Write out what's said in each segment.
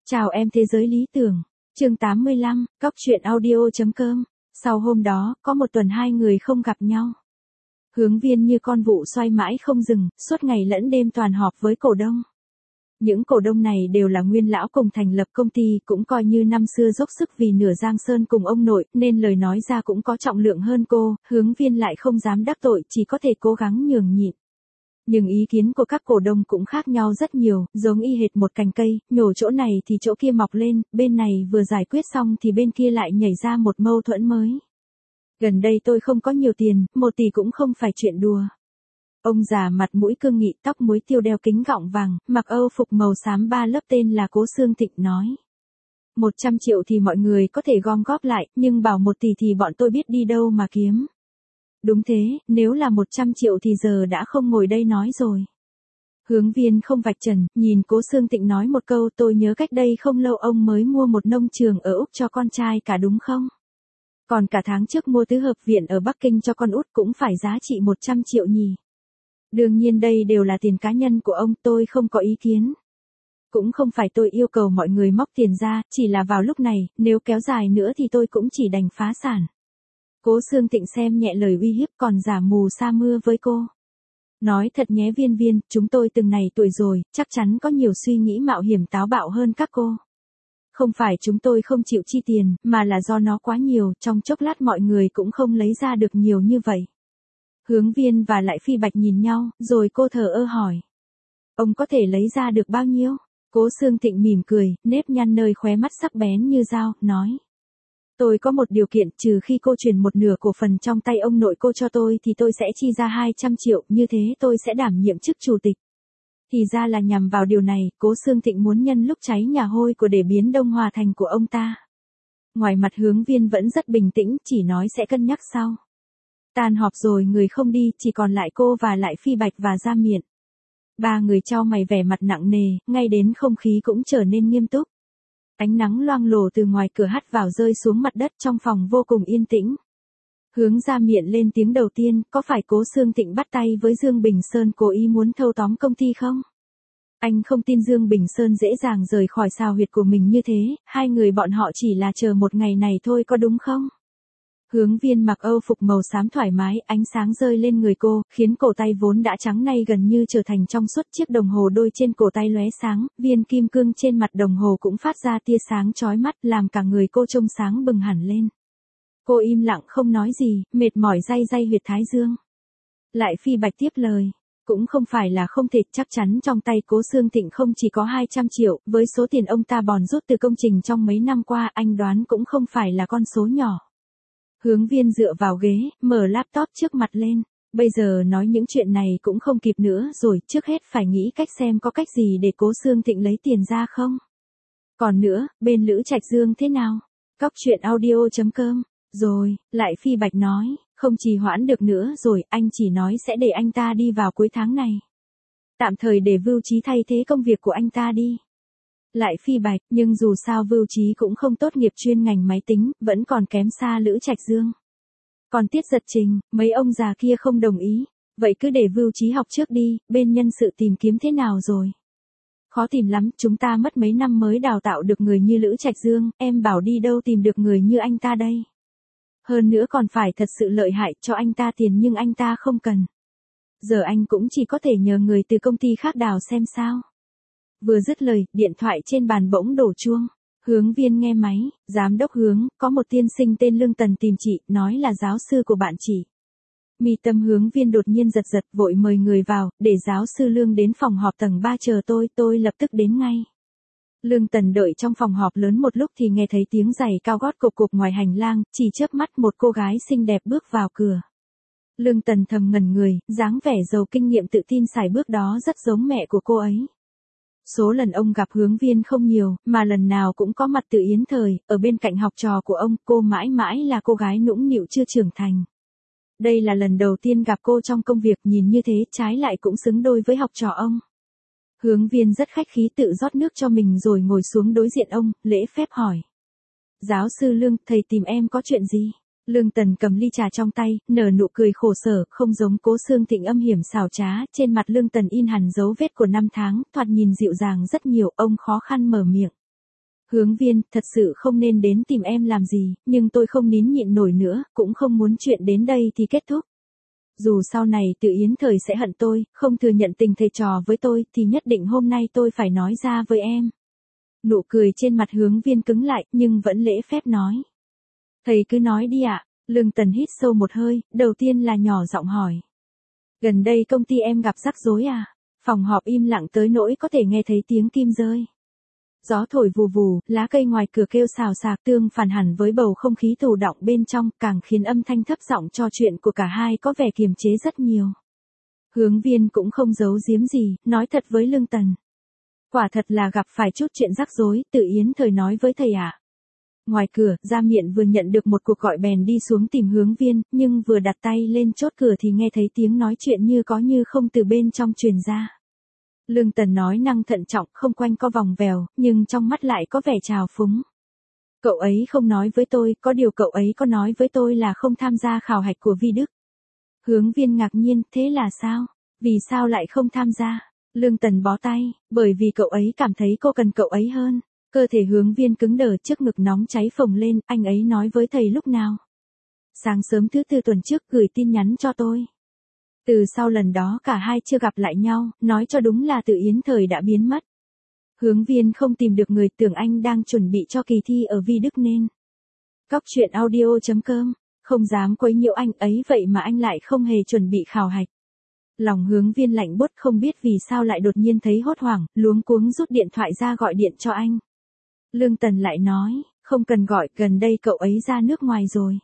Chào em thế giới lý tưởng. Chương 85, Cóc truyện audio.com. Sau hôm đó, có một tuần hai người không gặp nhau. Hướng Viên như con vụ xoay mãi không dừng, suốt ngày lẫn đêm toàn họp với cổ đông. Những cổ đông này đều là nguyên lão cùng thành lập công ty, cũng coi như năm xưa dốc sức vì nửa Giang Sơn cùng ông nội, nên lời nói ra cũng có trọng lượng hơn cô. Hướng Viên lại không dám đắc tội, chỉ có thể cố gắng nhường nhịn. Nhưng ý kiến của các cổ đông cũng khác nhau rất nhiều, giống y hệt một cành cây, nhổ chỗ này thì chỗ kia mọc lên, bên này vừa giải quyết xong thì bên kia lại nhảy ra một mâu thuẫn mới. Gần đây tôi không có nhiều tiền, 1 tỷ cũng không phải chuyện đùa. Ông già mặt mũi cương nghị, tóc muối tiêu, đeo kính gọng vàng, mặc âu phục màu xám 3 lớp, tên là Cố Xương Thịnh nói. 100 triệu thì mọi người có thể gom góp lại, nhưng bảo 1 tỷ thì bọn tôi biết đi đâu mà kiếm. Đúng thế, nếu là 100 triệu thì giờ đã không ngồi đây nói rồi. Hướng Viên không vạch trần, nhìn Cố Xương Thịnh nói một câu, tôi nhớ cách đây không lâu ông mới mua một nông trường ở Úc cho con trai cả đúng không? Còn cả tháng trước mua tứ hợp viện ở Bắc Kinh cho con út cũng phải giá trị 100 triệu nhỉ. Đương nhiên đây đều là tiền cá nhân của ông, tôi không có ý kiến. Cũng không phải tôi yêu cầu mọi người móc tiền ra, chỉ là vào lúc này, nếu kéo dài nữa thì tôi cũng chỉ đành phá sản. Cố Xương Thịnh xem nhẹ lời uy hiếp còn giả mù sa mưa với cô. Nói thật nhé Viên, chúng tôi từng này tuổi rồi, chắc chắn có nhiều suy nghĩ mạo hiểm táo bạo hơn các cô. Không phải chúng tôi không chịu chi tiền, mà là do nó quá nhiều, trong chốc lát mọi người cũng không lấy ra được nhiều như vậy. Hướng Viên và lại Phi Bạch nhìn nhau, rồi cô thờ ơ hỏi. Ông có thể lấy ra được bao nhiêu? Cố Xương Thịnh mỉm cười, nếp nhăn nơi khóe mắt sắc bén như dao, nói. Tôi có một điều kiện, trừ khi cô chuyển 1/2 cổ phần trong tay ông nội cô cho tôi thì tôi sẽ chi ra 200 triệu, như thế tôi sẽ đảm nhiệm chức chủ tịch. Thì ra là nhằm vào điều này, Cố Xương Thịnh muốn nhân lúc cháy nhà hôi của để biến Đông Hòa thành của ông ta. Ngoài mặt Hướng Viên vẫn rất bình tĩnh, chỉ nói sẽ cân nhắc sau. Tan họp rồi người không đi, chỉ còn lại cô và lại Phi Bạch và Gia Miện. 3 người chau mày vẻ mặt nặng nề, ngay đến không khí cũng trở nên nghiêm túc. Ánh nắng loang lổ từ ngoài cửa hắt vào rơi xuống mặt đất, trong phòng vô cùng yên tĩnh. Hướng Gia Miện lên tiếng đầu tiên, có phải Cố Xương Thịnh bắt tay với Dương Bình Sơn cố ý muốn thâu tóm công ty không? Anh không tin Dương Bình Sơn dễ dàng rời khỏi sao huyệt của mình như thế, hai người bọn họ chỉ là chờ một ngày này thôi có đúng không? Hướng Viên mặc âu phục màu xám thoải mái, ánh sáng rơi lên người cô, khiến cổ tay vốn đã trắng nay gần như trở thành trong suốt. Chiếc đồng hồ đôi trên cổ tay lóe sáng, viên kim cương trên mặt đồng hồ cũng phát ra tia sáng chói mắt, làm cả người cô trông sáng bừng hẳn lên. Cô im lặng không nói gì, mệt mỏi day huyệt thái dương. Lại Phi Bạch tiếp lời. Cũng không phải là không thể, chắc chắn trong tay Cố Xương Thịnh không chỉ có 200 triệu, với số tiền ông ta bòn rút từ công trình trong mấy năm qua, anh đoán cũng không phải là con số nhỏ. Hướng Viên dựa vào ghế, mở laptop trước mặt lên. Bây giờ nói những chuyện này cũng không kịp nữa rồi, trước hết phải nghĩ cách xem có cách gì để Cố Xương Thịnh lấy tiền ra không. Còn nữa, bên Lữ Trạch Dương thế nào? Cóc truyện audio.com. Rồi, lại Phi Bạch nói, không trì hoãn được nữa rồi, anh chỉ nói sẽ để anh ta đi vào cuối tháng này. Tạm thời để Vưu Chí thay thế công việc của anh ta đi. Lại Phi Bạch, nhưng dù sao Vưu Chí cũng không tốt nghiệp chuyên ngành máy tính, vẫn còn kém xa Lữ Trạch Dương. Còn Tiết Giật Trình, mấy ông già kia không đồng ý, vậy cứ để Vưu Chí học trước đi, bên nhân sự tìm kiếm thế nào rồi? Khó tìm lắm, chúng ta mất mấy năm mới đào tạo được người như Lữ Trạch Dương, em bảo đi đâu tìm được người như anh ta đây? Hơn nữa còn phải thật sự lợi hại, cho anh ta tiền nhưng anh ta không cần. Giờ anh cũng chỉ có thể nhờ người từ công ty khác đào xem sao. Vừa dứt lời, điện thoại trên bàn bỗng đổ chuông. Hướng Viên nghe máy, giám đốc Hướng, có một tiên sinh tên Lương Tần tìm chị, nói là giáo sư của bạn chị. Mi tâm Hướng Viên đột nhiên giật giật, vội mời người vào, để giáo sư Lương đến phòng họp tầng 3 chờ tôi lập tức đến ngay. Lương Tần đợi trong phòng họp lớn một lúc thì nghe thấy tiếng giày cao gót cộp cộp ngoài hành lang, chỉ chớp mắt một cô gái xinh đẹp bước vào cửa. Lương Tần thầm ngẩn người, dáng vẻ giàu kinh nghiệm tự tin sải bước đó rất giống mẹ của cô ấy. Số lần ông gặp Hướng Viên không nhiều, mà lần nào cũng có mặt Từ Yến Thời, ở bên cạnh học trò của ông, cô mãi mãi là cô gái nũng nịu chưa trưởng thành. Đây là lần đầu tiên gặp cô trong công việc, nhìn như thế trái lại cũng xứng đôi với học trò ông. Hướng Viên rất khách khí tự rót nước cho mình rồi ngồi xuống đối diện ông, lễ phép hỏi. Giáo sư Lương, thầy tìm em có chuyện gì? Lương Tần cầm ly trà trong tay, nở nụ cười khổ sở, không giống Cố Xương Thịnh âm hiểm xảo trá, trên mặt Lương Tần in hẳn dấu vết của năm tháng, thoạt nhìn dịu dàng rất nhiều, ông khó khăn mở miệng. Hướng Viên, thật sự không nên đến tìm em làm gì, nhưng tôi không nín nhịn nổi nữa, cũng không muốn chuyện đến đây thì kết thúc. Dù sau này Từ Yến Thời sẽ hận tôi, không thừa nhận tình thầy trò với tôi, thì nhất định hôm nay tôi phải nói ra với em. Nụ cười trên mặt Hướng Viên cứng lại, nhưng vẫn lễ phép nói. Thầy cứ nói đi ạ. Lương Tần hít sâu một hơi, đầu tiên là nhỏ giọng hỏi. Gần đây công ty em gặp rắc rối à? Phòng họp im lặng tới nỗi có thể nghe thấy tiếng kim rơi. Gió thổi vù vù, lá cây ngoài cửa kêu xào xạc tương phản hẳn với bầu không khí tù đọng bên trong, càng khiến âm thanh thấp giọng trò chuyện của cả hai có vẻ kiềm chế rất nhiều. Hướng Viên cũng không giấu giếm gì, nói thật với Lương Tần. Quả thật là gặp phải chút chuyện rắc rối, Từ Yến Thời nói với thầy ạ. Ngoài cửa, Gia Miện vừa nhận được một cuộc gọi bèn đi xuống tìm Hướng Viên, nhưng vừa đặt tay lên chốt cửa thì nghe thấy tiếng nói chuyện như có như không từ bên trong truyền ra. Lương Tần nói năng thận trọng, không quanh co vòng vèo, nhưng trong mắt lại có vẻ trào phúng. Cậu ấy không nói với tôi, có điều cậu ấy có nói với tôi là không tham gia khảo hạch của Vi Đức. Hướng Viên ngạc nhiên, thế là sao? Vì sao lại không tham gia? Lương Tần bó tay, bởi vì cậu ấy cảm thấy cô cần cậu ấy hơn. Cơ thể Hướng Viên cứng đờ, trước ngực nóng cháy phồng lên, anh ấy nói với thầy lúc nào? Sáng sớm thứ tư tuần trước gửi tin nhắn cho tôi. Từ sau lần đó cả hai chưa gặp lại nhau, nói cho đúng là Từ Yến Thời đã biến mất. Hướng Viên không tìm được người, tưởng anh đang chuẩn bị cho kỳ thi ở Vi Đức nên. Cóc truyện audio.com, không dám quấy nhiễu anh ấy vậy mà anh lại không hề chuẩn bị khảo hạch. Lòng Hướng Viên lạnh buốt, không biết vì sao lại đột nhiên thấy hốt hoảng, luống cuống rút điện thoại ra gọi điện cho anh. Lương Tần lại nói, không cần gọi, gần đây cậu ấy ra nước ngoài rồi.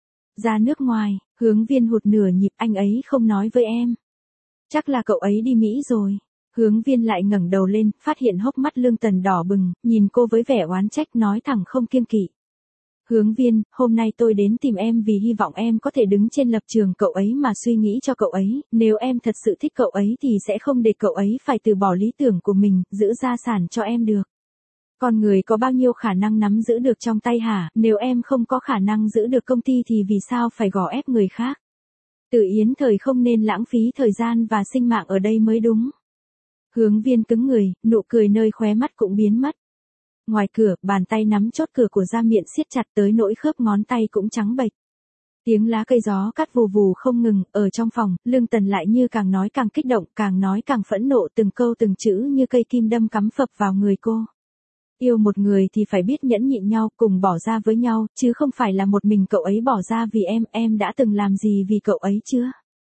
Ra nước ngoài? Hướng Viên hụt nửa nhịp, anh ấy không nói với em. Chắc là cậu ấy đi Mỹ rồi. Hướng Viên lại ngẩng đầu lên, phát hiện hốc mắt Lương Tần đỏ bừng, nhìn cô với vẻ oán trách, nói thẳng không kiêng kỵ. Hướng Viên, hôm nay tôi đến tìm em vì hy vọng em có thể đứng trên lập trường cậu ấy mà suy nghĩ cho cậu ấy, nếu em thật sự thích cậu ấy thì sẽ không để cậu ấy phải từ bỏ lý tưởng của mình, giữ gia sản cho em được. Con người có bao nhiêu khả năng nắm giữ được trong tay hả, nếu em không có khả năng giữ được công ty thì vì sao phải gò ép người khác? Từ Yến Thời không nên lãng phí thời gian và sinh mạng ở đây mới đúng. Hướng Viên cứng người, nụ cười nơi khóe mắt cũng biến mất. Ngoài cửa, bàn tay nắm chốt cửa của Gia Miện siết chặt tới nỗi khớp ngón tay cũng trắng bệch. Tiếng lá cây gió cắt vù vù không ngừng, ở trong phòng, Lương Tần lại như càng nói càng kích động, càng nói càng phẫn nộ, từng câu từng chữ như cây kim đâm cắm phập vào người cô. Yêu một người thì phải biết nhẫn nhịn nhau, cùng bỏ ra với nhau, chứ không phải là một mình cậu ấy bỏ ra vì em đã từng làm gì vì cậu ấy chưa?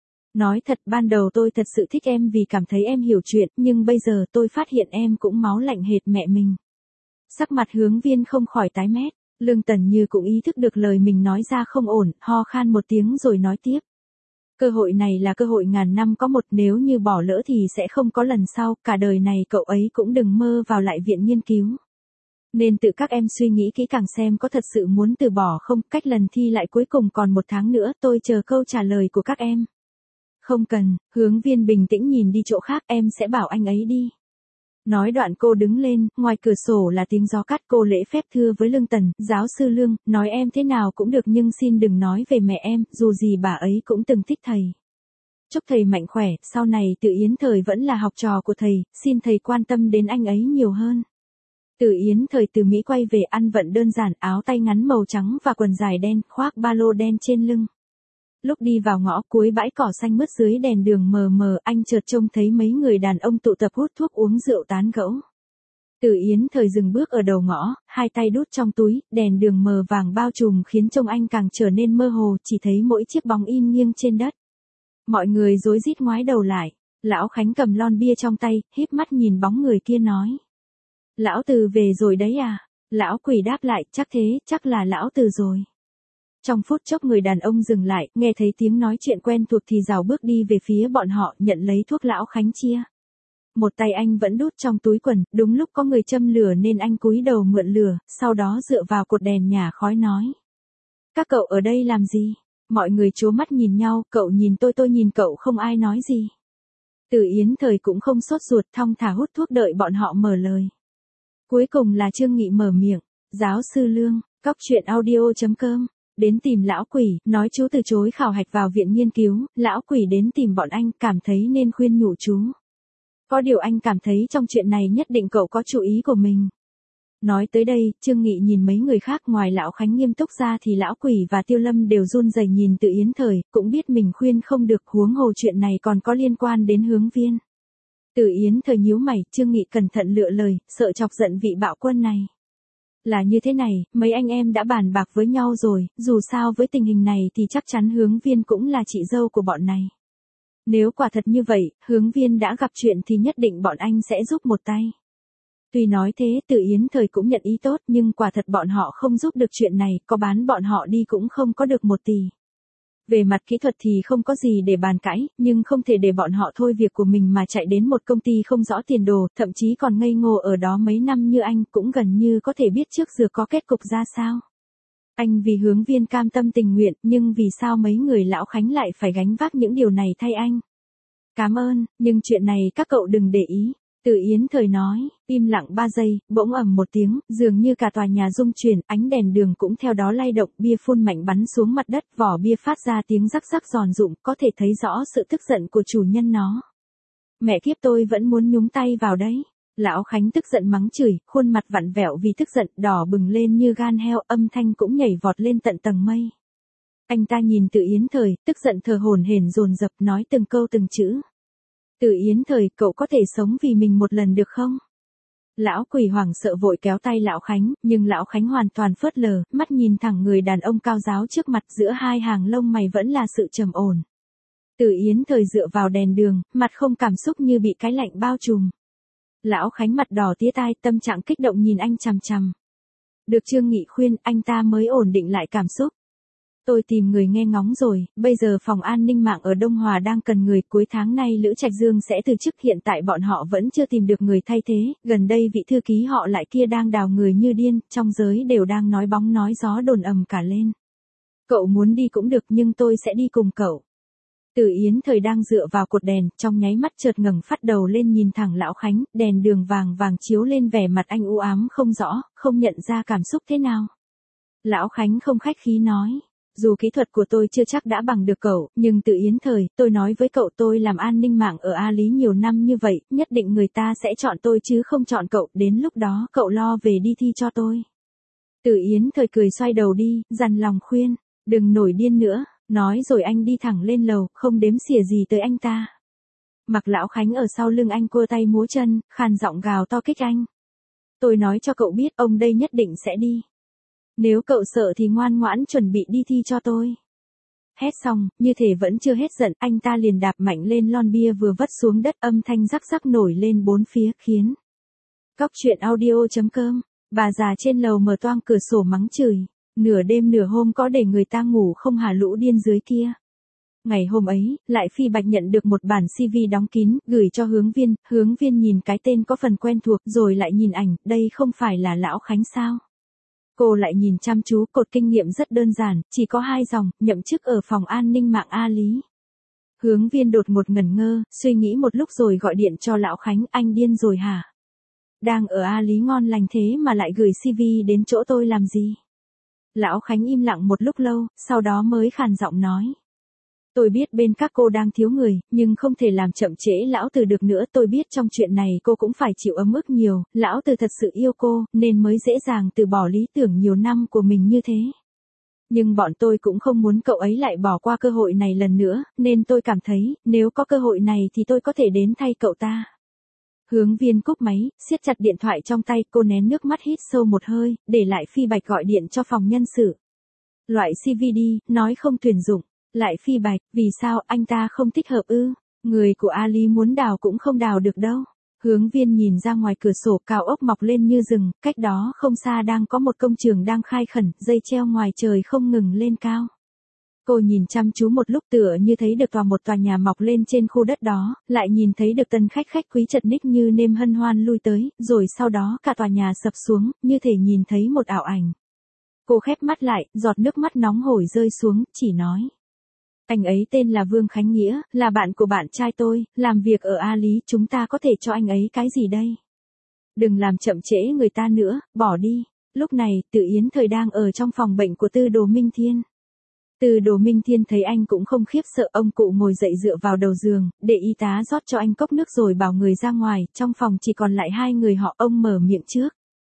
Nói thật, ban đầu tôi thật sự thích em vì cảm thấy em hiểu chuyện, nhưng bây giờ tôi phát hiện em cũng máu lạnh hệt mẹ mình. Sắc mặt Hướng Viên không khỏi tái mét, Lương Tần như cũng ý thức được lời mình nói ra không ổn, ho khan một tiếng rồi nói tiếp. Cơ hội này là cơ hội ngàn năm có một, nếu như bỏ lỡ thì sẽ không có lần sau, cả đời này cậu ấy cũng đừng mơ vào lại viện nghiên cứu. Nên tự các em suy nghĩ kỹ càng xem có thật sự muốn từ bỏ không, cách lần thi lại cuối cùng còn 1 tháng nữa, tôi chờ câu trả lời của các em. Không cần, Hướng Viên bình tĩnh nhìn đi chỗ khác, em sẽ bảo anh ấy đi. Nói đoạn cô đứng lên, ngoài cửa sổ là tiếng gió cắt, cô lễ phép thưa với Lương Tần, giáo sư Lương, nói em thế nào cũng được nhưng xin đừng nói về mẹ em, dù gì bà ấy cũng từng thích thầy. Chúc thầy mạnh khỏe, sau này Từ Yến Thời vẫn là học trò của thầy, xin thầy quan tâm đến anh ấy nhiều hơn. Từ Yến Thời từ Mỹ quay về, ăn vận đơn giản, áo tay ngắn màu trắng và quần dài đen, khoác ba lô đen trên lưng. Lúc đi vào ngõ cuối bãi cỏ xanh mướt dưới đèn đường mờ mờ, anh chợt trông thấy mấy người đàn ông tụ tập hút thuốc uống rượu tán gẫu. Từ Yến Thời dừng bước ở đầu ngõ, hai tay đút trong túi, đèn đường mờ vàng bao trùm khiến trông anh càng trở nên mơ hồ, chỉ thấy mỗi chiếc bóng in nghiêng trên đất. Mọi người rối rít ngoái đầu lại, lão Khánh cầm lon bia trong tay, híp mắt nhìn bóng người kia nói. Lão Từ về rồi đấy à? Lão Quỷ đáp lại, chắc thế, chắc là lão Từ rồi. Trong phút chốc người đàn ông dừng lại, nghe thấy tiếng nói chuyện quen thuộc thì rảo bước đi về phía bọn họ, nhận lấy thuốc lão Khánh chia. Một tay anh vẫn đút trong túi quần, đúng lúc có người châm lửa nên anh cúi đầu mượn lửa, sau đó dựa vào cột đèn nhả khói nói. Các cậu ở đây làm gì? Mọi người trố mắt nhìn nhau, cậu nhìn tôi nhìn cậu, không ai nói gì. Từ Yến Thời cũng không sốt ruột, thong thả hút thuốc đợi bọn họ mở lời. Cuối cùng là Trương Nghị mở miệng, giáo sư Lương, cóc truyện audio.com. Đến tìm lão Quỷ, nói chú từ chối khảo hạch vào viện nghiên cứu, lão Quỷ đến tìm bọn anh, cảm thấy nên khuyên nhủ chú. Có điều anh cảm thấy trong chuyện này nhất định cậu có chủ ý của mình. Nói tới đây, Trương Nghị nhìn mấy người khác, ngoài Lão Khánh nghiêm túc ra thì Lão Quỷ và Tiêu Lâm đều run rẩy nhìn Từ Yến Thời, cũng biết mình khuyên không được, huống hồ chuyện này còn có liên quan đến Hướng Viên. Từ Yến Thời nhíu mày, Trương Nghị cẩn thận lựa lời, sợ chọc giận vị bạo quân này. Là như thế này, mấy anh em đã bàn bạc với nhau rồi, dù sao với tình hình này thì chắc chắn Hướng Viên cũng là chị dâu của bọn này. Nếu quả thật như vậy, Hướng Viên đã gặp chuyện thì nhất định bọn anh sẽ giúp một tay. Tuy nói thế, Từ Yến Thời cũng nhận ý tốt, nhưng quả thật bọn họ không giúp được chuyện này, có bán bọn họ đi cũng không có được 1 tỷ. Về mặt kỹ thuật thì không có gì để bàn cãi, nhưng không thể để bọn họ thôi việc của mình mà chạy đến một công ty không rõ tiền đồ, thậm chí còn ngây ngô ở đó mấy năm như anh, cũng gần như có thể biết trước giờ có kết cục ra sao. Anh vì Hướng Viên cam tâm tình nguyện, nhưng vì sao mấy người Lão Khánh lại phải gánh vác những điều này thay anh? Cảm ơn, nhưng chuyện này các cậu đừng để ý. Từ Yến Thời nói, im lặng 3 giây, bỗng ầm một tiếng, dường như cả tòa nhà rung chuyển, ánh đèn đường cũng theo đó lay động, bia phun mạnh bắn xuống mặt đất, vỏ bia phát ra tiếng rắc rắc giòn rụm, có thể thấy rõ sự tức giận của chủ nhân nó. Mẹ kiếp, tôi vẫn muốn nhúng tay vào đấy. Lão Khánh tức giận mắng chửi, khuôn mặt vặn vẹo vì tức giận, đỏ bừng lên như gan heo, âm thanh cũng nhảy vọt lên tận tầng mây. Anh ta nhìn Từ Yến Thời, tức giận thở hổn hển dồn dập nói từng câu từng chữ. Từ Yến Thời, cậu có thể sống vì mình một lần được không? Lão Quỷ hoảng sợ vội kéo tay Lão Khánh, nhưng Lão Khánh hoàn toàn phớt lờ, mắt nhìn thẳng người đàn ông cao ráo trước mặt, giữa hai hàng lông mày vẫn là sự trầm ổn. Từ Yến Thời dựa vào đèn đường, mặt không cảm xúc như bị cái lạnh bao trùm. Lão Khánh mặt đỏ tía tai, tâm trạng kích động nhìn anh chằm chằm. Được Trương Nghị khuyên, anh ta mới ổn định lại cảm xúc. Tôi tìm người nghe ngóng rồi, bây giờ phòng an ninh mạng ở Đông Hòa đang cần người, cuối tháng nay Lữ Trạch Dương sẽ từ chức, hiện tại bọn họ vẫn chưa tìm được người thay thế, gần đây vị thư ký họ lại kia đang đào người như điên, trong giới đều đang nói bóng nói gió đồn ầm cả lên. Cậu muốn đi cũng được nhưng tôi sẽ đi cùng cậu. Từ Yến Thời đang dựa vào cột đèn, trong nháy mắt chợt ngẩng phát đầu lên nhìn thẳng Lão Khánh, đèn đường vàng vàng chiếu lên vẻ mặt anh u ám không rõ, không nhận ra cảm xúc thế nào. Lão Khánh không khách khí nói. Dù kỹ thuật của tôi chưa chắc đã bằng được cậu, nhưng Từ Yến Thời, tôi nói với cậu, tôi làm an ninh mạng ở A Lý nhiều năm như vậy, nhất định người ta sẽ chọn tôi chứ không chọn cậu, đến lúc đó cậu lo về đi thi cho tôi. Từ Yến Thời cười xoay đầu đi, dằn lòng khuyên, đừng nổi điên nữa, nói rồi anh đi thẳng lên lầu, không đếm xỉa gì tới anh ta. Mặc Lão Khánh ở sau lưng anh cua tay múa chân, khàn giọng gào to kích anh. Tôi nói cho cậu biết, ông đây nhất định sẽ đi. Nếu cậu sợ thì ngoan ngoãn chuẩn bị đi thi cho tôi. Hét xong, như thể vẫn chưa hết giận, anh ta liền đạp mạnh lên lon bia vừa vất xuống đất, âm thanh rắc rắc nổi lên bốn phía, khiến Cóc truyện audio.com, bà già trên lầu mở toang cửa sổ mắng chửi, nửa đêm nửa hôm có để người ta ngủ không hả lũ điên dưới kia. Ngày hôm ấy, Lại Phi Bạch nhận được một bản CV đóng kín, gửi cho Hướng Viên nhìn cái tên có phần quen thuộc, rồi lại nhìn ảnh, đây không phải là Lão Khánh sao? Cô lại nhìn chăm chú, cột kinh nghiệm rất đơn giản, chỉ có 2 dòng, nhậm chức ở phòng an ninh mạng A Lý. Hướng Viên đột ngột ngẩn ngơ, suy nghĩ một lúc rồi gọi điện cho Lão Khánh, anh điên rồi hả? Đang ở A Lý ngon lành thế mà lại gửi CV đến chỗ tôi làm gì? Lão Khánh im lặng một lúc lâu, sau đó mới khàn giọng nói. Tôi biết bên các cô đang thiếu người, nhưng không thể làm chậm trễ Lão Từ được nữa. Tôi biết trong chuyện này cô cũng phải chịu ấm ức nhiều, Lão Từ thật sự yêu cô, nên mới dễ dàng từ bỏ lý tưởng nhiều năm của mình như thế. Nhưng bọn tôi cũng không muốn cậu ấy lại bỏ qua cơ hội này lần nữa, nên tôi cảm thấy, nếu có cơ hội này thì tôi có thể đến thay cậu ta. Hướng Viên cúp máy, siết chặt điện thoại trong tay, cô nén nước mắt hít sâu một hơi, để Lại Phi Bạch gọi điện cho phòng nhân sự. Loại CV đi, nói không tuyển dụng. Lại Phi Bạch, vì sao anh ta không thích hợp ư? Người của A Lý muốn đào cũng không đào được đâu. Hướng Viên nhìn ra ngoài cửa sổ, cao ốc mọc lên như rừng, cách đó không xa đang có một công trường đang khai khẩn, dây treo ngoài trời không ngừng lên cao. Cô nhìn chăm chú một lúc tựa như thấy được một tòa nhà mọc lên trên khu đất đó, lại nhìn thấy được tân khách quý chật ních như nêm hân hoan lui tới, rồi sau đó cả tòa nhà sập xuống, như thể nhìn thấy một ảo ảnh. Cô khép mắt lại, giọt nước mắt nóng hổi rơi xuống, chỉ nói. Anh ấy tên là Vương Khánh Nghĩa, là bạn của bạn trai tôi, làm việc ở A Lý, chúng ta có thể cho anh ấy cái gì đây? Đừng làm chậm trễ người ta nữa, bỏ đi. Lúc này, Từ Yến Thời đang ở trong phòng bệnh của Tư Đồ Minh Thiên. Tư Đồ Minh Thiên thấy anh cũng không khiếp sợ, ông cụ ngồi dậy dựa vào đầu giường, để y tá rót cho anh cốc nước rồi bảo người ra ngoài, trong phòng chỉ còn lại 2 người họ, ông mở miệng trước.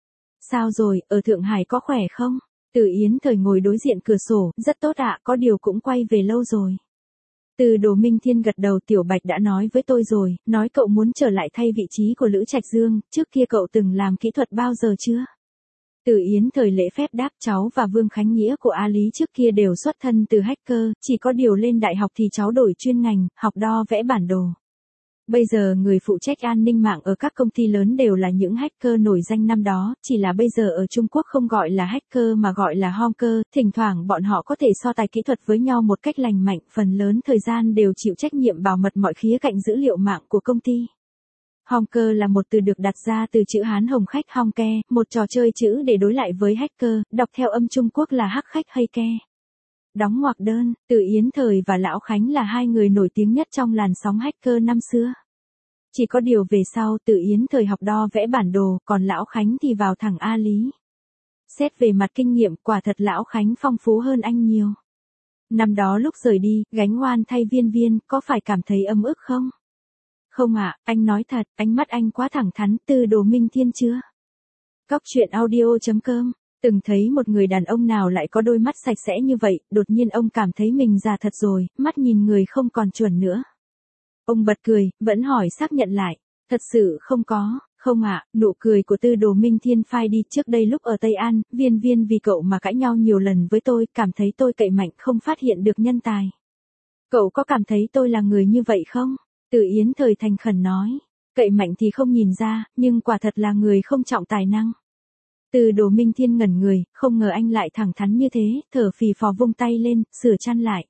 Sao rồi, ở Thượng Hải có khỏe không? Từ Yến Thời ngồi đối diện cửa sổ, rất tốt ạ, có điều cũng quay về lâu rồi. Từ Đồ Minh Thiên gật đầu, Tiểu Bạch đã nói với tôi rồi, nói cậu muốn trở lại thay vị trí của Lữ Trạch Dương, trước kia cậu từng làm kỹ thuật bao giờ chưa? Từ Yến Thời lễ phép đáp, cháu và Vương Khánh Nghĩa của A Lý trước kia đều xuất thân từ hacker, chỉ có điều lên đại học thì cháu đổi chuyên ngành, học đo vẽ bản đồ. Bây giờ người phụ trách an ninh mạng ở các công ty lớn đều là những hacker nổi danh năm đó, chỉ là bây giờ ở Trung Quốc không gọi là hacker mà gọi là hacker, thỉnh thoảng bọn họ có thể so tài kỹ thuật với nhau một cách lành mạnh, phần lớn thời gian đều chịu trách nhiệm bảo mật mọi khía cạnh dữ liệu mạng của công ty. Hacker là một từ được đặt ra từ chữ Hán hồng khách Hongke, một trò chơi chữ để đối lại với hacker, đọc theo âm Trung Quốc là hắc khách hay ke. Đóng ngoặc đơn, Từ Yến Thời và Lão Khánh là hai người nổi tiếng nhất trong làn sóng hacker năm xưa. Chỉ có điều về sau Từ Yến Thời học đo vẽ bản đồ, còn Lão Khánh thì vào thẳng A Lý. Xét về mặt kinh nghiệm, quả thật Lão Khánh phong phú hơn anh nhiều. Năm đó lúc rời đi, gánh oan thay Viên Viên, có phải cảm thấy ấm ức không? Không ạ, anh nói thật, ánh mắt anh quá thẳng thắn. Từ Đồ Minh Thiên chưa? Cóc truyện audio.com. Từng thấy một người đàn ông nào lại có đôi mắt sạch sẽ như vậy, đột nhiên ông cảm thấy mình già thật rồi, mắt nhìn người không còn chuẩn nữa. Ông bật cười, vẫn hỏi xác nhận lại. Thật sự không có, không ạ, nụ cười của Từ Đồ Minh Thiên phai đi. Trước đây lúc ở Tây An, Viên Viên vì cậu mà cãi nhau nhiều lần với tôi, cảm thấy tôi cậy mạnh không phát hiện được nhân tài. Cậu có cảm thấy tôi là người như vậy không? Từ Yến Thời thành khẩn nói. Cậy mạnh thì không nhìn ra, nhưng quả thật là người không trọng tài năng. Từ Đồ Minh Thiên ngẩn người, không ngờ anh lại thẳng thắn như thế, thở phì phò vung tay lên, sửa chăn lại.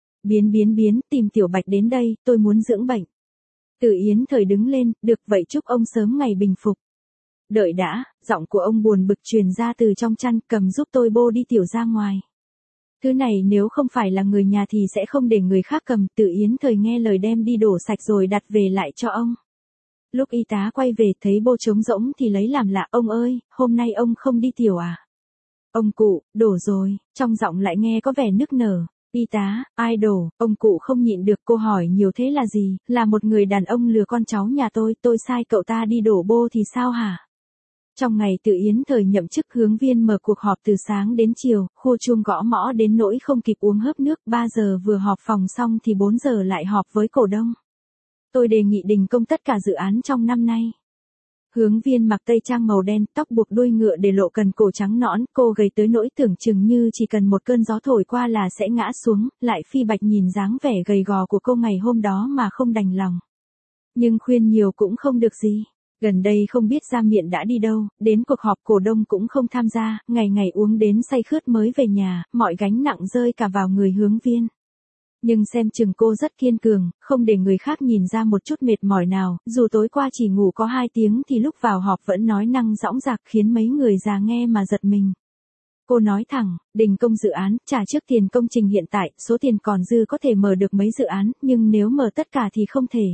Biến, tìm Tiểu Bạch đến đây, tôi muốn dưỡng bệnh. Từ Yến Thời đứng lên, được vậy chúc ông sớm ngày bình phục. Đợi đã, giọng của ông buồn bực truyền ra từ trong chăn, cầm giúp tôi bô đi Tiểu ra ngoài. Thứ này nếu không phải là người nhà thì sẽ không để người khác cầm. Từ Yến Thời nghe lời đem đi đổ sạch rồi đặt về lại cho ông. Lúc y tá quay về thấy bô trống rỗng thì lấy làm lạ, ông ơi, hôm nay ông không đi Tiểu à? Ông cụ, đổ rồi, trong giọng lại nghe có vẻ nức nở. Y tá, ai đổ? Ông cụ không nhịn được, cô hỏi nhiều thế là gì? Là một người đàn ông lừa con cháu nhà tôi sai cậu ta đi đổ bô thì sao hả? Trong ngày Từ Yến Thời nhậm chức, Hướng Viên mở cuộc họp từ sáng đến chiều, khua chuông gõ mõ đến nỗi không kịp uống hớp nước, 3 giờ vừa họp phòng xong thì 4 giờ lại họp với cổ đông. Tôi đề nghị đình công tất cả dự án trong năm nay. Hướng Viên mặc tây trang màu đen, tóc buộc đuôi ngựa để lộ cần cổ trắng nõn, cô gầy tới nỗi tưởng chừng như chỉ cần một cơn gió thổi qua là sẽ ngã xuống, lại Phi Bạch nhìn dáng vẻ gầy gò của cô ngày hôm đó mà không đành lòng. Nhưng khuyên nhiều cũng không được gì. Gần đây không biết Giang Miện đã đi đâu, đến cuộc họp cổ đông cũng không tham gia, ngày ngày uống đến say khướt mới về nhà, mọi gánh nặng rơi cả vào người Hướng Viên. Nhưng xem chừng cô rất kiên cường, không để người khác nhìn ra một chút mệt mỏi nào, dù tối qua chỉ ngủ có 2 tiếng thì lúc vào họp vẫn nói năng dõng dạc khiến mấy người già nghe mà giật mình. Cô nói thẳng, đình công dự án, trả trước tiền công trình hiện tại, số tiền còn dư có thể mở được mấy dự án, nhưng nếu mở tất cả thì không thể.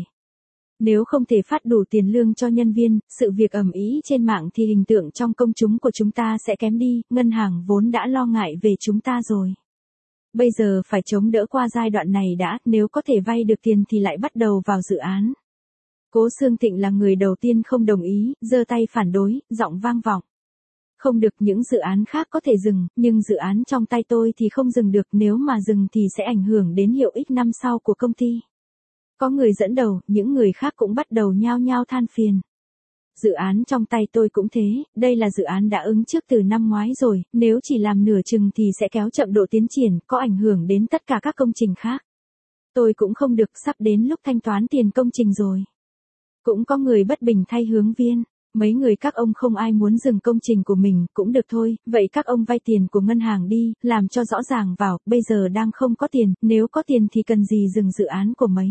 Nếu không thể phát đủ tiền lương cho nhân viên, sự việc ầm ĩ trên mạng thì hình tượng trong công chúng của chúng ta sẽ kém đi, ngân hàng vốn đã lo ngại về chúng ta rồi. Bây giờ phải chống đỡ qua giai đoạn này đã, nếu có thể vay được tiền thì lại bắt đầu vào dự án. Cố Xương Thịnh là người đầu tiên không đồng ý, giơ tay phản đối, giọng vang vọng. Không được, những dự án khác có thể dừng, nhưng dự án trong tay tôi thì không dừng được, nếu mà dừng thì sẽ ảnh hưởng đến hiệu ích năm sau của công ty. Có người dẫn đầu, những người khác cũng bắt đầu nhao nhao than phiền. Dự án trong tay tôi cũng thế, đây là dự án đã ứng trước từ năm ngoái rồi, nếu chỉ làm nửa chừng thì sẽ kéo chậm độ tiến triển, có ảnh hưởng đến tất cả các công trình khác. Tôi cũng không được, sắp đến lúc thanh toán tiền công trình rồi. Cũng có người bất bình thay Hướng Viên. Mấy người các ông không ai muốn dừng công trình của mình, cũng được thôi, vậy các ông vay tiền của ngân hàng đi, làm cho rõ ràng vào, bây giờ đang không có tiền, nếu có tiền thì cần gì dừng dự án của mấy.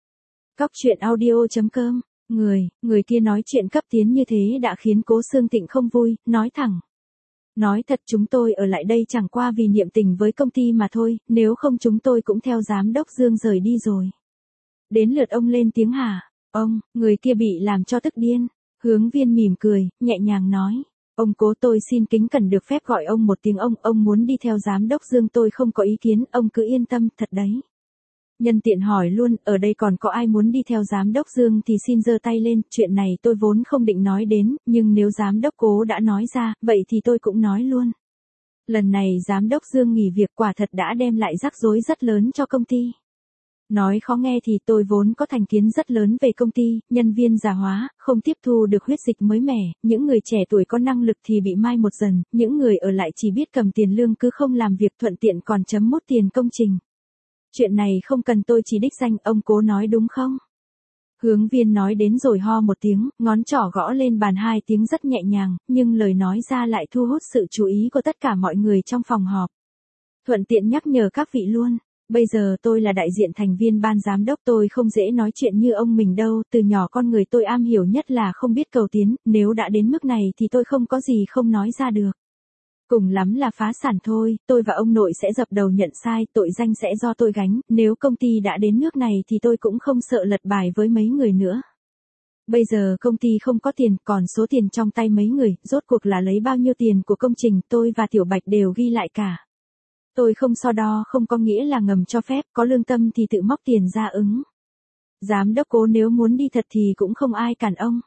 Cóc truyện audio.com. Người kia nói chuyện cấp tiến như thế đã khiến Cố Xương Thịnh không vui, nói thẳng. Nói thật, chúng tôi ở lại đây chẳng qua vì niệm tình với công ty mà thôi, nếu không chúng tôi cũng theo giám đốc Dương rời đi rồi. Đến lượt ông lên tiếng hả? Ông, người kia bị làm cho tức điên. Hướng Viên mỉm cười, nhẹ nhàng nói. Ông Cố, tôi xin kính cẩn được phép gọi ông một tiếng ông muốn đi theo giám đốc Dương tôi không có ý kiến, ông cứ yên tâm, thật đấy. Nhân tiện hỏi luôn, ở đây còn có ai muốn đi theo giám đốc Dương thì xin giơ tay lên, chuyện này tôi vốn không định nói đến, nhưng nếu giám đốc Cố đã nói ra, vậy thì tôi cũng nói luôn. Lần này giám đốc Dương nghỉ việc quả thật đã đem lại rắc rối rất lớn cho công ty. Nói khó nghe thì tôi vốn có thành kiến rất lớn về công ty, nhân viên già hóa, không tiếp thu được huyết dịch mới mẻ, những người trẻ tuổi có năng lực thì bị mai một dần, những người ở lại chỉ biết cầm tiền lương cứ không làm việc thuận tiện còn chấm mốt tiền công trình. Chuyện này không cần tôi chỉ đích danh, ông Cố nói đúng không? Hướng Viên nói đến rồi ho một tiếng, ngón trỏ gõ lên bàn 2 tiếng rất nhẹ nhàng, nhưng lời nói ra lại thu hút sự chú ý của tất cả mọi người trong phòng họp. Thuận tiện nhắc nhở các vị luôn. Bây giờ tôi là đại diện thành viên ban giám đốc, tôi không dễ nói chuyện như ông mình đâu, từ nhỏ con người tôi am hiểu nhất là không biết cầu tiến, nếu đã đến mức này thì tôi không có gì không nói ra được. Cùng lắm là phá sản thôi, tôi và ông nội sẽ dập đầu nhận sai, tội danh sẽ do tôi gánh, nếu công ty đã đến nước này thì tôi cũng không sợ lật bài với mấy người nữa. Bây giờ công ty không có tiền, còn số tiền trong tay mấy người, rốt cuộc là lấy bao nhiêu tiền của công trình, tôi và Tiểu Bạch đều ghi lại cả. Tôi không so đo không có nghĩa là ngầm cho phép, có lương tâm thì tự móc tiền ra ứng. Giám đốc Cố nếu muốn đi thật thì cũng không ai cản ông.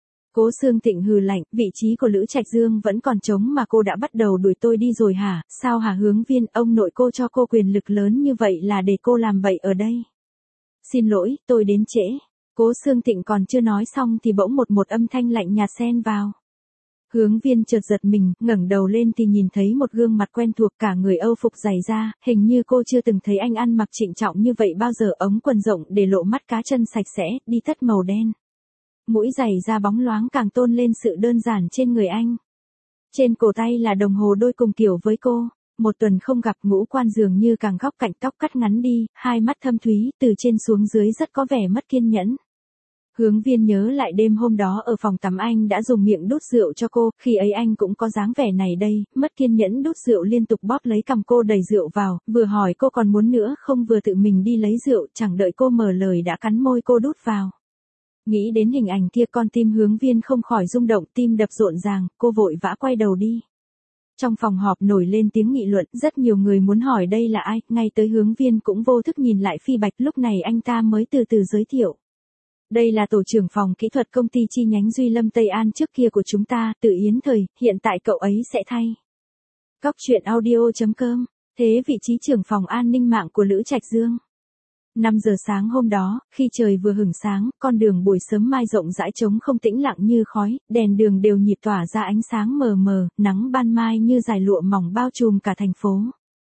Cố Sương Thịnh hừ lạnh, vị trí của Lữ Trạch Dương vẫn còn trống mà cô đã bắt đầu đuổi tôi đi rồi hả? Sao hả Hướng Viên, ông nội cô cho cô quyền lực lớn như vậy là để cô làm bậy ở đây. Xin lỗi, tôi đến trễ. Cố Sương Thịnh còn chưa nói xong thì bỗng một âm thanh lạnh nhạt xen vào. Hướng Viên chợt giật mình, ngẩng đầu lên thì nhìn thấy một gương mặt quen thuộc, cả người Âu phục dày da, hình như cô chưa từng thấy anh ăn mặc trịnh trọng như vậy bao giờ, ống quần rộng để lộ mắt cá chân sạch sẽ, đi tất màu đen. Mũi giày da bóng loáng càng tôn lên sự đơn giản trên người anh. Trên cổ tay là đồng hồ đôi cùng kiểu với cô. Một tuần không gặp, ngũ quan dường như càng góc cạnh, tóc cắt ngắn đi, hai mắt thâm thúy, từ trên xuống dưới rất có vẻ mất kiên nhẫn. Hướng Viên nhớ lại đêm hôm đó ở phòng tắm anh đã dùng miệng đút rượu cho cô, khi ấy anh cũng có dáng vẻ này đây, mất kiên nhẫn đút rượu liên tục bóp lấy cằm cô đẩy rượu vào, vừa hỏi cô còn muốn nữa không vừa tự mình đi lấy rượu, chẳng đợi cô mở lời đã cắn môi cô đút vào. Nghĩ đến hình ảnh kia con tim Hướng Viên không khỏi rung động, tim đập rộn ràng, cô vội vã quay đầu đi. Trong phòng họp nổi lên tiếng nghị luận, rất nhiều người muốn hỏi đây là ai, ngay tới Hướng Viên cũng vô thức nhìn lại Phi Bạch, lúc này anh ta mới từ từ giới thiệu. Đây là tổ trưởng phòng kỹ thuật công ty chi nhánh Duy Lâm Tây An trước kia của chúng ta, Từ Yến Thời, hiện tại cậu ấy sẽ thay. Cóc truyện audio.com, thế vị trí trưởng phòng an ninh mạng của Lữ Trạch Dương. 5 giờ sáng hôm đó, khi trời vừa hửng sáng, con đường buổi sớm mai rộng rãi trống không, tĩnh lặng như khói, đèn đường đều nhịp tỏa ra ánh sáng mờ mờ, nắng ban mai như dải lụa mỏng bao trùm cả thành phố.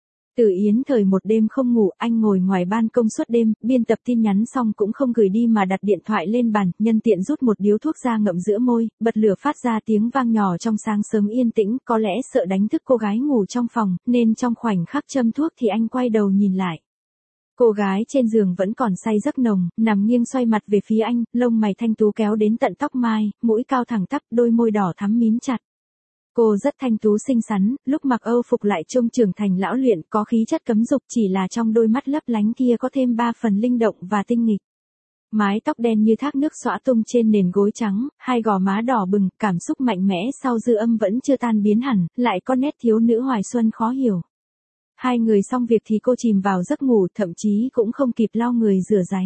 Từ Yến Thời một đêm không ngủ, anh ngồi ngoài ban công suốt đêm, biên tập tin nhắn xong cũng không gửi đi mà đặt điện thoại lên bàn, nhân tiện rút một điếu thuốc ra ngậm giữa môi, bật lửa phát ra tiếng vang nhỏ trong sáng sớm yên tĩnh, có lẽ sợ đánh thức cô gái ngủ trong phòng, nên trong khoảnh khắc châm thuốc thì anh quay đầu nhìn lại. Cô gái trên giường vẫn còn say giấc nồng, nằm nghiêng xoay mặt về phía anh, lông mày thanh tú kéo đến tận tóc mai, mũi cao thẳng tắp, đôi môi đỏ thắm mím chặt. Cô rất thanh tú xinh xắn, lúc mặc Âu phục lại trông trưởng thành lão luyện, có khí chất cấm dục, chỉ là trong đôi mắt lấp lánh kia có thêm 3 phần linh động và tinh nghịch. Mái tóc đen như thác nước xõa tung trên nền gối trắng, hai gò má đỏ bừng, cảm xúc mạnh mẽ sau dư âm vẫn chưa tan biến hẳn, lại có nét thiếu nữ hoài xuân khó hiểu. Hai người xong việc thì cô chìm vào giấc ngủ, thậm chí cũng không kịp lau người rửa ráy.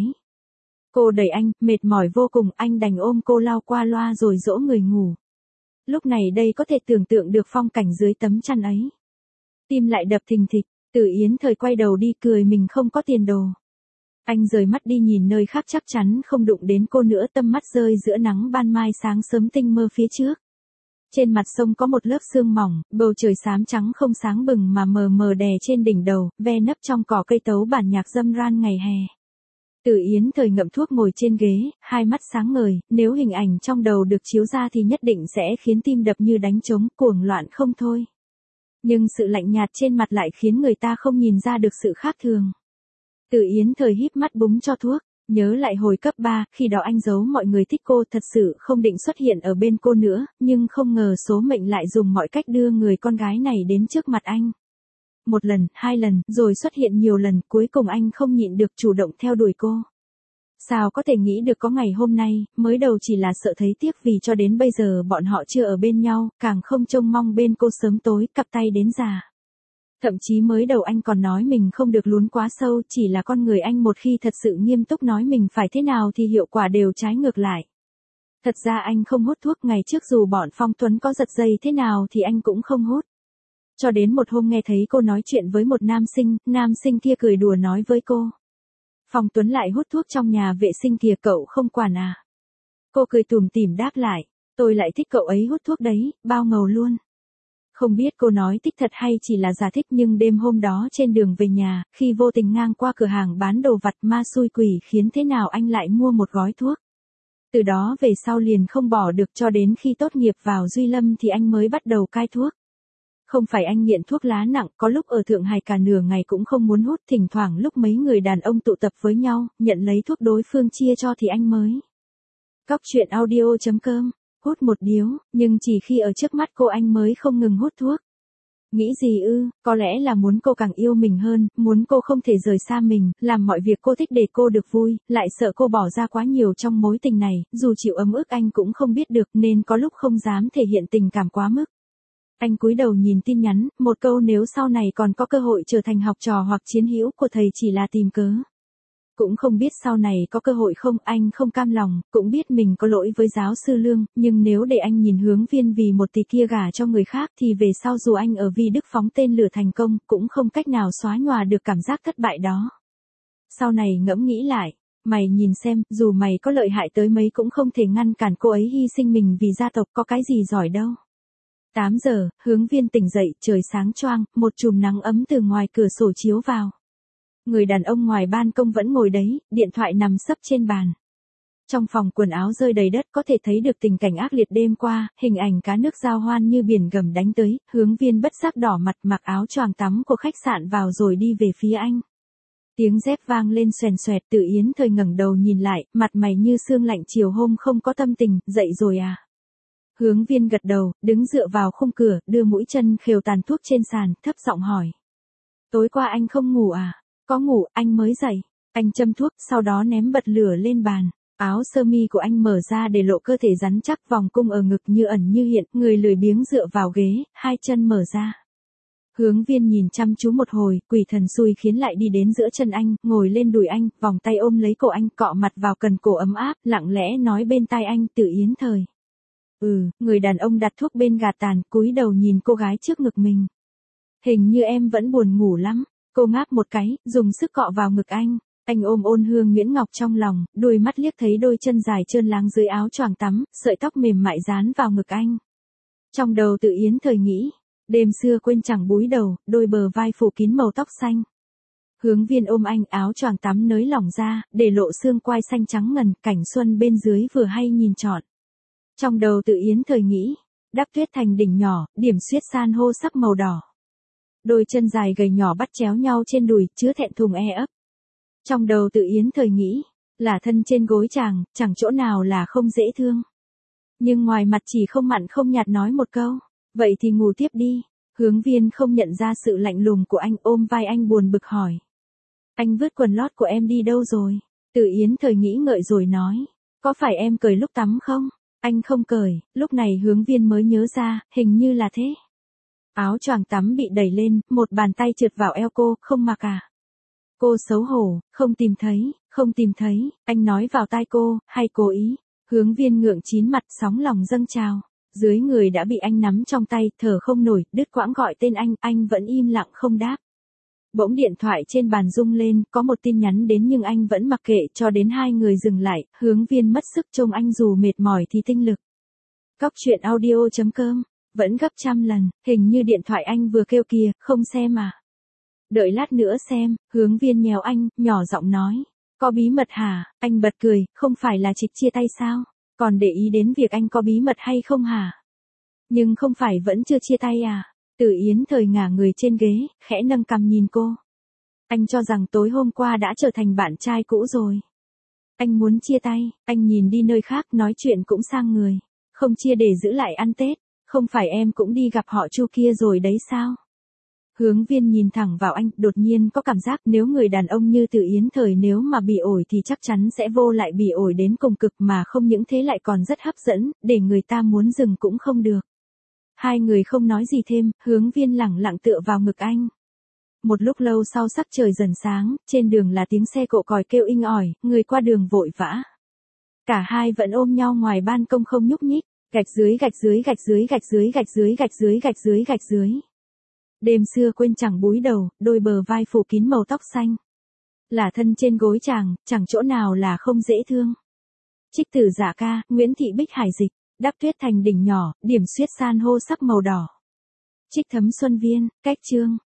Cô đẩy anh, mệt mỏi vô cùng, anh đành ôm cô lau qua loa rồi dỗ người ngủ. Lúc này đây có thể tưởng tượng được phong cảnh dưới tấm chăn ấy. Tim lại đập thình thịch, Từ Yến Thời quay đầu đi cười mình không có tiền đồ. Anh rời mắt đi nhìn nơi khác chắc chắn không đụng đến cô nữa, tâm mắt rơi giữa nắng ban mai sáng sớm tinh mơ phía trước. Trên mặt sông có một lớp sương mỏng, bầu trời xám trắng không sáng bừng mà mờ mờ đè trên đỉnh đầu, ve nấp trong cỏ cây tấu bản nhạc dâm ran ngày hè. Từ Yến Thời ngậm thuốc ngồi trên ghế, hai mắt sáng ngời, nếu hình ảnh trong đầu được chiếu ra thì nhất định sẽ khiến tim đập như đánh trống, cuồng loạn không thôi. Nhưng sự lạnh nhạt trên mặt lại khiến người ta không nhìn ra được sự khác thường. Từ Yến Thời híp mắt búng cho thuốc, nhớ lại hồi cấp 3, khi đó anh giấu mọi người thích cô, thật sự không định xuất hiện ở bên cô nữa, nhưng không ngờ số mệnh lại dùng mọi cách đưa người con gái này đến trước mặt anh. Một lần, 2 lần, rồi xuất hiện nhiều lần, cuối cùng anh không nhịn được chủ động theo đuổi cô. Sao có thể nghĩ được có ngày hôm nay, mới đầu chỉ là sợ thấy tiếc vì cho đến bây giờ bọn họ chưa ở bên nhau, càng không trông mong bên cô sớm tối, cặp tay đến già. Thậm chí mới đầu anh còn nói mình không được lún quá sâu, chỉ là con người anh một khi thật sự nghiêm túc nói mình phải thế nào thì hiệu quả đều trái ngược lại. Thật ra anh không hút thuốc, ngày trước dù bọn Phong Tuấn có giật dây thế nào thì anh cũng không hút. Cho đến một hôm nghe thấy cô nói chuyện với một nam sinh kia cười đùa nói với cô. Phong Tuấn lại hút thuốc trong nhà vệ sinh kìa, cậu không quản à? Cô cười tủm tỉm đáp lại, tôi lại thích cậu ấy hút thuốc đấy, bao ngầu luôn. Không biết cô nói thích thật hay chỉ là giả thích, nhưng đêm hôm đó trên đường về nhà, khi vô tình ngang qua cửa hàng bán đồ vặt, ma xui quỷ khiến thế nào anh lại mua một gói thuốc. Từ đó về sau liền không bỏ được, cho đến khi tốt nghiệp vào Duy Lâm thì anh mới bắt đầu cai thuốc. Không phải anh nghiện thuốc lá nặng, có lúc ở Thượng Hải cả nửa ngày cũng không muốn hút, thỉnh thoảng lúc mấy người đàn ông tụ tập với nhau, nhận lấy thuốc đối phương chia cho thì anh mới. Cóc truyện audio.com, hút một điếu, nhưng chỉ khi ở trước mắt cô anh mới không ngừng hút thuốc. Nghĩ gì ư, có lẽ là muốn cô càng yêu mình hơn, muốn cô không thể rời xa mình, làm mọi việc cô thích để cô được vui, lại sợ cô bỏ ra quá nhiều trong mối tình này, dù chịu ấm ức anh cũng không biết được nên có lúc không dám thể hiện tình cảm quá mức. Anh cúi đầu nhìn tin nhắn, một câu nếu sau này còn có cơ hội trở thành học trò hoặc chiến hữu của thầy chỉ là tìm cớ. Cũng không biết sau này có cơ hội không, anh không cam lòng, cũng biết mình có lỗi với giáo sư Lương, nhưng nếu để anh nhìn Hướng Viên vì một tỷ kia gả cho người khác thì về sau dù anh ở Vi Đức phóng tên lửa thành công, cũng không cách nào xóa nhòa được cảm giác thất bại đó. Sau này ngẫm nghĩ lại, mày nhìn xem, dù mày có lợi hại tới mấy cũng không thể ngăn cản cô ấy hy sinh mình vì gia tộc, có cái gì giỏi đâu. 8 giờ, Hướng Viên tỉnh dậy, trời sáng choang, một chùm nắng ấm từ ngoài cửa sổ chiếu vào. Người đàn ông ngoài ban công vẫn ngồi đấy, điện thoại nằm sấp trên bàn. Trong phòng quần áo rơi đầy đất, có thể thấy được tình cảnh ác liệt đêm qua, hình ảnh cá nước giao hoan như biển gầm đánh tới, Hướng Viên bất giác đỏ mặt, mặc áo choàng tắm của khách sạn vào rồi đi về phía anh. Tiếng dép vang lên xoèn xoẹt, Tự Yến Thời ngẩng đầu nhìn lại, mặt mày như sương lạnh, chiều hôm không có tâm tình, dậy rồi à? Hướng Viên gật đầu, đứng dựa vào khung cửa, đưa mũi chân khều tàn thuốc trên sàn, thấp giọng hỏi. Tối qua anh không ngủ à? Có ngủ, anh mới dậy. Anh châm thuốc, sau đó ném bật lửa lên bàn. Áo sơ mi của anh mở ra để lộ cơ thể rắn chắc, vòng cung ở ngực như ẩn như hiện, người lười biếng dựa vào ghế, hai chân mở ra. Hướng Viên nhìn chăm chú một hồi, quỷ thần xui khiến lại đi đến giữa chân anh, ngồi lên đùi anh, vòng tay ôm lấy cổ anh, cọ mặt vào cần cổ ấm áp, lặng lẽ nói bên tai anh, Tự Yến Thời. Người đàn ông đặt thuốc bên gạt tàn, cúi đầu nhìn cô gái trước ngực mình. Hình như em vẫn buồn ngủ lắm. Cô ngáp một cái, dùng sức cọ vào ngực anh. Anh ôm Ôn Hương Nguyễn Ngọc trong lòng, đôi mắt liếc thấy đôi chân dài trơn láng dưới áo choàng tắm, sợi tóc mềm mại dán vào ngực anh. Trong đầu Tự Yến Thời nghĩ, đêm xưa quên chẳng búi đầu, đôi bờ vai phủ kín màu tóc xanh. Hướng Viên ôm anh, áo choàng tắm nới lỏng ra, để lộ xương quai xanh trắng ngần, cảnh xuân bên dưới vừa hay nhìn trọn. Trong đầu Tự Yến Thời nghĩ, đắp tuyết thành đỉnh nhỏ, điểm xuyết san hô sắc màu đỏ. Đôi chân dài gầy nhỏ bắt chéo nhau trên đùi, chứa thẹn thùng ấp. Trong đầu Tự Yến Thời nghĩ, là thân trên gối chàng, chẳng chỗ nào là không dễ thương. Nhưng ngoài mặt chỉ không mặn không nhạt nói một câu, vậy thì ngủ tiếp đi. Hướng Viên không nhận ra sự lạnh lùng của anh, ôm vai anh buồn bực hỏi. Anh vứt quần lót của em đi đâu rồi? Tự Yến Thời nghĩ ngợi rồi nói, có phải em cởi lúc tắm không? Anh không cởi, lúc này Hướng Viên mới nhớ ra, hình như là thế. Áo choàng tắm bị đẩy lên, một bàn tay trượt vào eo cô, không mặc à? Cô xấu hổ, không tìm thấy, anh nói vào tai cô, hay cố ý. Hướng Viên ngượng chín mặt, sóng lòng dâng trào. Dưới người đã bị anh nắm trong tay, thở không nổi, đứt quãng gọi tên anh vẫn im lặng không đáp. Bỗng điện thoại trên bàn rung lên, có một tin nhắn đến nhưng anh vẫn mặc kệ, cho đến hai người dừng lại, Hướng Viên mất sức trông anh dù mệt mỏi thì tinh lực. Cóc truyện audio.com, vẫn gấp trăm lần, hình như điện thoại anh vừa kêu kìa, không xem à? Đợi lát nữa xem. Hướng Viên nhéo anh, nhỏ giọng nói, có bí mật hả? Anh bật cười, không phải là Trịch chia tay sao? Còn để ý đến việc anh có bí mật hay không hả? Nhưng không phải vẫn chưa chia tay à? Tự Yến Thời ngả người trên ghế, khẽ nâng cằm nhìn cô. Anh cho rằng tối hôm qua đã trở thành bạn trai cũ rồi. Anh muốn chia tay, anh nhìn đi nơi khác, nói chuyện cũng sang người. Không chia để giữ lại ăn Tết, không phải em cũng đi gặp họ Chu kia rồi đấy sao? Hướng Viên nhìn thẳng vào anh, đột nhiên có cảm giác nếu người đàn ông như Tự Yến Thời nếu mà bị ổi thì chắc chắn sẽ vô lại bị ổi đến cùng cực, mà không những thế lại còn rất hấp dẫn, để người ta muốn dừng cũng không được. Hai người không nói gì thêm, Hướng Viên lẳng lặng tựa vào ngực anh. Một lúc lâu sau sắc trời dần sáng, trên đường là tiếng xe cộ còi kêu inh ỏi, người qua đường vội vã. Cả hai vẫn ôm nhau ngoài ban công không nhúc nhích, gạch dưới gạch dưới gạch dưới gạch dưới gạch dưới gạch dưới gạch dưới gạch dưới. Đêm xưa quên chẳng búi đầu, đôi bờ vai phủ kín màu tóc xanh. Là thân trên gối chàng, chẳng chỗ nào là không dễ thương. Trích Tử Dạ Ca, Nguyễn Thị Bích Hải dịch, Đắp Tuyết Thành đỉnh nhỏ, điểm xuyết san hô sắc màu đỏ. Trích Thấm Xuân Viên, cách chương.